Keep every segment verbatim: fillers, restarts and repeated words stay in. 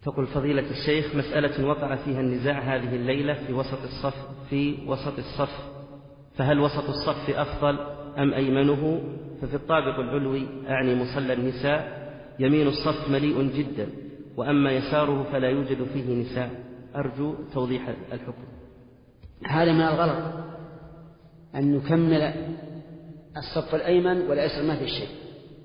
تقول فضيلة الشيخ: مسألة وقع فيها النزاع هذه الليلة في وسط الصف في وسط الصف فهل وسط الصف أفضل أم أيمنه؟ ففي الطابق العلوي أعني مصلى النساء يمين الصف مليء جدا، وأما يساره فلا يوجد فيه نساء. أرجو توضيح الحكم. هذا من الغلط أن نكمل الصف الأيمن والأيسر ما في شيء،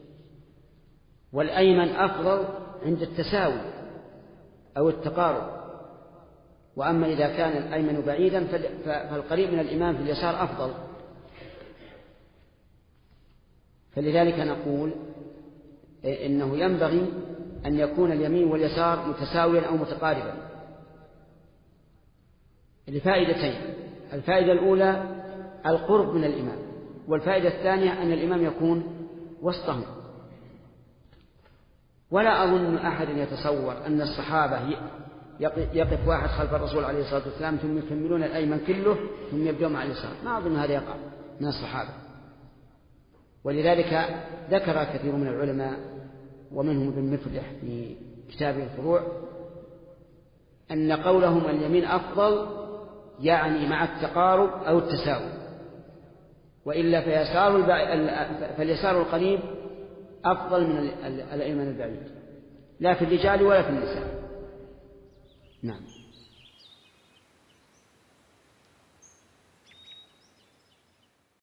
والأيمن أفضل عند التساوي أو التقارب، وأما إذا كان الأيمن بعيدا فالقريب من الإمام في اليسار أفضل. فلذلك نقول إنه ينبغي أن يكون اليمين واليسار متساويا أو متقاربا لفائدتين: الفائدة الأولى القرب من الإمام، والفائدة الثانية أن الإمام يكون وسطهم. ولا أظن أحد يتصور أن الصحابة يقف واحد خلف الرسول عليه الصلاة والسلام ثم يكملون الأيمن كله ثم يبدأون مع اليسار، ما أظن هذا يقع من الصحابة. ولذلك ذكر كثير من العلماء ومنهم ابن مفلح في كتابه الفروع أن قولهم اليمين أفضل يعني مع التقارب أو التساوي، وإلا فيسار فاليسار القريب أفضل من الأيمن البعيد، لا في الرجال ولا في النساء. نعم.